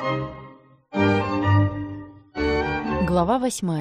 Глава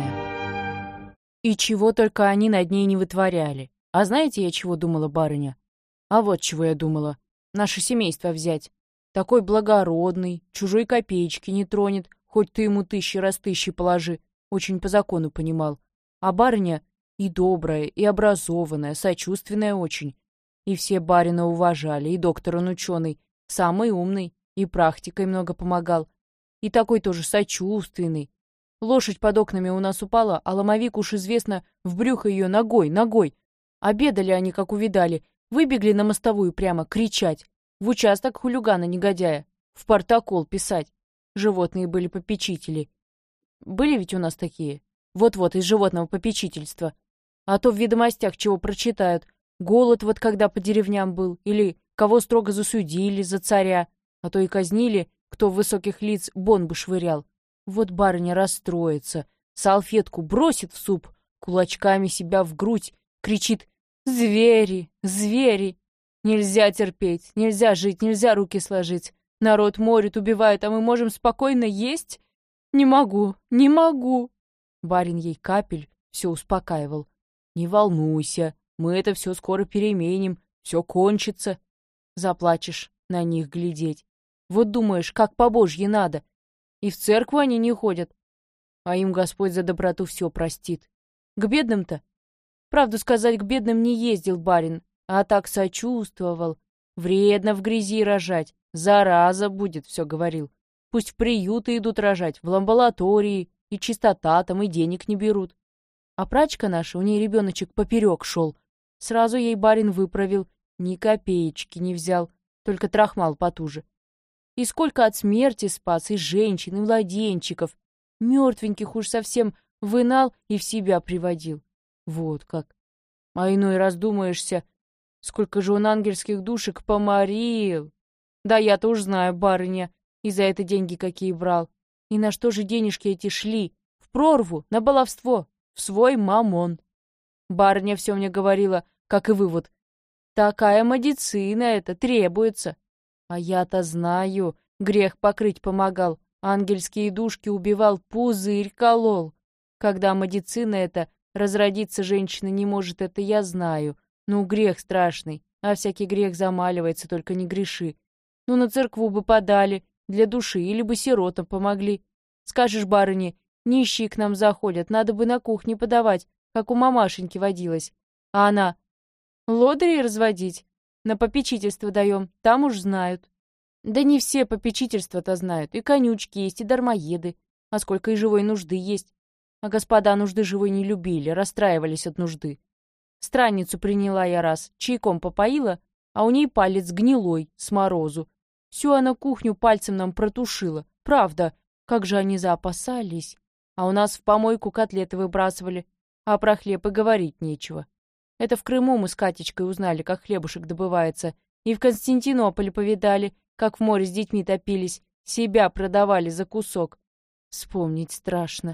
8. И чего только они над ней не вытворяли. А знаете, я чего думала, барыня? А вот чего я думала. Наше семейство взять. Такой благородный, чужой копеечки не тронет, хоть ты ему 1000 раз 1000 положи. Очень по закону понимал. А барыня и добрая, и образованная, сочувственная очень. И все барина уважали, и доктор он ученый, самый умный, и практикой много помогал. И такой тоже сочувственный. Лошадь под окнами у нас упала, а ломовик, уж известно, в брюхо ее ногой. Обедали они, как увидали, выбегли на мостовую прямо, кричать. В участок хулигана-негодяя, в протокол писать. Животные были попечители. Были ведь у нас такие? Вот-вот, из животного попечительства. А то в ведомостях чего прочитают. Голод вот когда по деревням был, или кого строго засудили за царя, а то и казнили, кто в высоких лиц бомбы швырял. Вот барыня расстроится, салфетку бросит в суп, кулачками себя в грудь, кричит: «Звери! Звери! Нельзя терпеть, нельзя жить, нельзя руки сложить. Народ морит, убивает, а мы можем спокойно есть? Не могу, не могу!» Барин ей капель все успокаивал. «Не волнуйся, мы это все скоро переменим, все кончится». Заплачешь на них глядеть. Вот думаешь, как по-божьи надо. И в церкву они не ходят. А им Господь за доброту все простит. К бедным-то? Правду сказать, к бедным не ездил барин, а так сочувствовал. Вредно в грязи рожать, зараза будет, все говорил. Пусть в приюты идут рожать, в амбулатории, и чистота там, и денег не берут. А прачка наша, у ней ребеночек поперек шел. Сразу ей барин выправил, ни копеечки не взял, только трахмал потуже. И сколько от смерти спас, и женщин, и младенчиков. Мертвеньких уж совсем вынал и в себя приводил. Вот как. А иной раз думаешься, сколько же он ангельских душек поморил. Да я-то уж знаю, барыня, и за это деньги какие брал. И на что же денежки эти шли? В прорву, на баловство, в свой мамон. Барыня все мне говорила, как и вывод. Такая медицина это требуется. А я-то знаю, грех покрыть помогал, ангельские душки убивал, пузырь колол. Когда медицина эта, разродиться женщина не может, это я знаю. Ну, грех страшный, а всякий грех замаливается, только не греши. Ну, на церкву бы подали, для души, или бы сиротам помогли. Скажешь барыне, нищие к нам заходят, надо бы на кухне подавать, как у мамашеньки водилось. А она: лодырей разводить? На попечительство даем, там уж знают. Да не все попечительства-то знают, и конючки есть, и дармоеды, а сколько и живой нужды есть. А господа нужды живой не любили, расстраивались от нужды. Странницу приняла я раз, чайком попоила, а у ней палец гнилой, с морозу. Всю она кухню пальцем нам протушила. Правда, как же они заопасались. А у нас в помойку котлеты выбрасывали, а про хлеб и говорить нечего. Это в Крыму мы с Катечкой узнали, как хлебушек добывается, и в Константинополе повидали, как в море с детьми топились, себя продавали за кусок. Вспомнить страшно.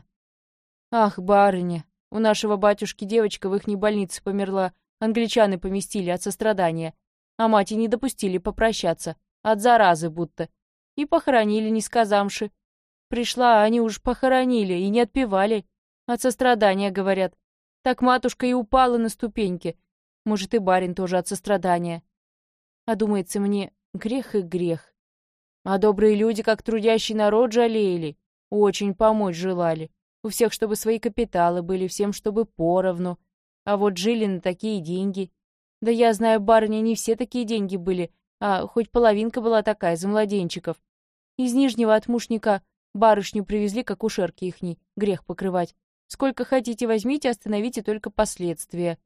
Ах, барыня, у нашего батюшки девочка в ихней больнице померла, англичаны поместили от сострадания, а мать и не допустили попрощаться, от заразы будто. И похоронили, не сказамши. Пришла, а они уж похоронили и не отпевали. От сострадания, говорят. Так матушка и упала на ступеньки. Может, и барин тоже от сострадания. А думается мне, грех и грех. А добрые люди, как трудящий народ, жалели. Очень помочь желали. У всех, чтобы свои капиталы были, всем, чтобы поровну. А вот жили на такие деньги. Да я знаю, барыня, не все такие деньги были, а хоть половинка была такая, за младенчиков. Из Нижнего отмушника барышню привезли к акушерке ихней, грех покрывать. Сколько хотите возьмите, остановите только последствия.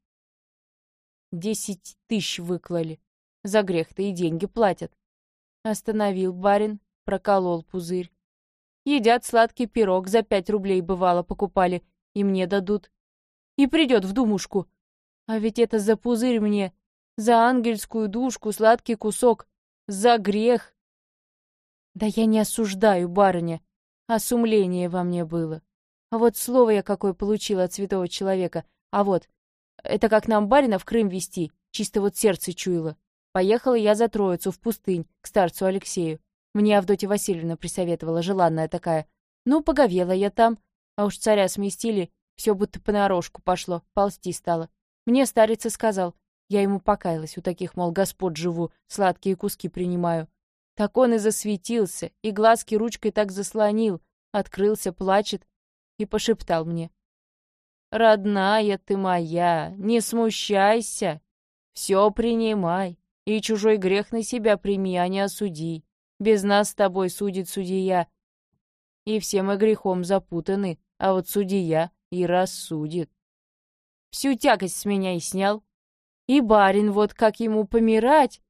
10 000 выклали. За грех-то и деньги платят. Остановил барин, проколол пузырь. Едят сладкий пирог, за 5 рублей бывало покупали, и мне дадут. И придет в думушку. А ведь это за пузырь мне, за ангельскую душку сладкий кусок, за грех. Да я не осуждаю, барыня, а сумление во мне было. А вот слово я какое получила от святого человека. А вот, это как нам барина в Крым везти, чисто вот сердце чуяло. Поехала я за Троицу в пустынь, к старцу Алексею. Мне Авдотья Васильевна присоветовала, желанная такая. Ну, поговела я там, а уж царя сместили, все будто понарошку пошло, ползти стало. Мне старец и сказал, я ему покаялась, у таких, мол, господ живу, сладкие куски принимаю. Так он и засветился, и глазки ручкой так заслонил, открылся, плачет и пошептал мне. «Родная ты моя, не смущайся, все принимай, и чужой грех на себя прими, а не осуди. Без нас с тобой судит судья, и все мы грехом запутаны, а вот судья и рассудит». Всю тягость с меня и снял. И барин вот как ему помирать.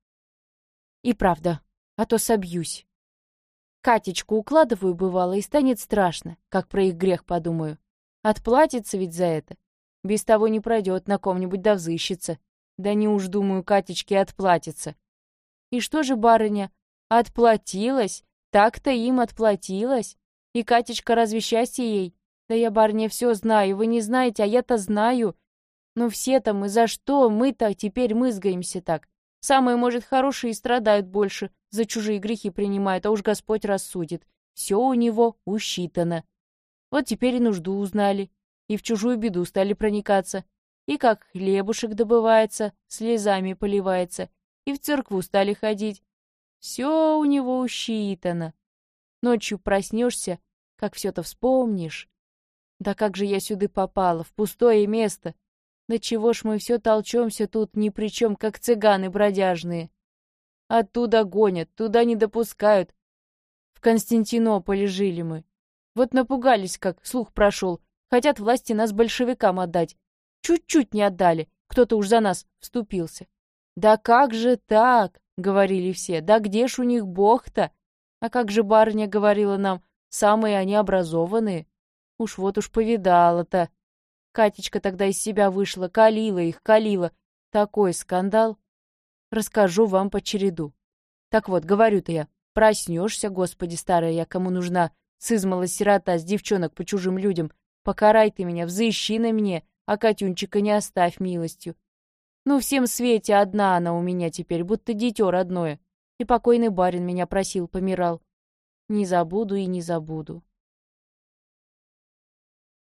И правда, а то собьюсь. Катечку укладываю, бывало, и станет страшно, как про их грех подумаю. Отплатится ведь за это. Без того не пройдет, на ком-нибудь да взыщется. Да не уж, думаю, Катечке отплатится. И что же, барыня, отплатилась? Так-то им отплатилась. И Катечка разве счастье ей? Да я, барыня, все знаю, вы не знаете, а я-то знаю. Ну все-то мы за что? Мы-то теперь мызгаемся так. Самые, может, хорошие страдают больше, за чужие грехи принимают, а уж Господь рассудит. Все у него усчитано. Вот теперь и нужду узнали, и в чужую беду стали проникаться, и как хлебушек добывается, слезами поливается, и в церкву стали ходить. Все у него усчитано. Ночью проснешься, как все-то вспомнишь. Да как же я сюда попала, в пустое место? Да чего ж мы все толчемся тут ни при чем, как цыганы бродяжные? Оттуда гонят, туда не допускают. В Константинополе жили мы. Вот напугались, как слух прошел. Хотят власти нас большевикам отдать. Чуть-чуть не отдали. Кто-то уж за нас вступился. «Да как же так?» — говорили все. «Да где ж у них Бог-то?» А как же барыня говорила нам, самые они образованные. Уж вот уж повидала-то. Катечка тогда из себя вышла, калила их, калила. Такой скандал. Расскажу вам по череду. Так вот, говорю-то я, проснешься, Господи, старая я, кому нужна, сызмала сирота с девчонок по чужим людям. Покарай ты меня, взыщи на мне, а Катюнчика не оставь милостью. Ну, всем свете одна она у меня теперь, будто дитё родное. И покойный барин меня просил, помирал. Не забуду и не забуду.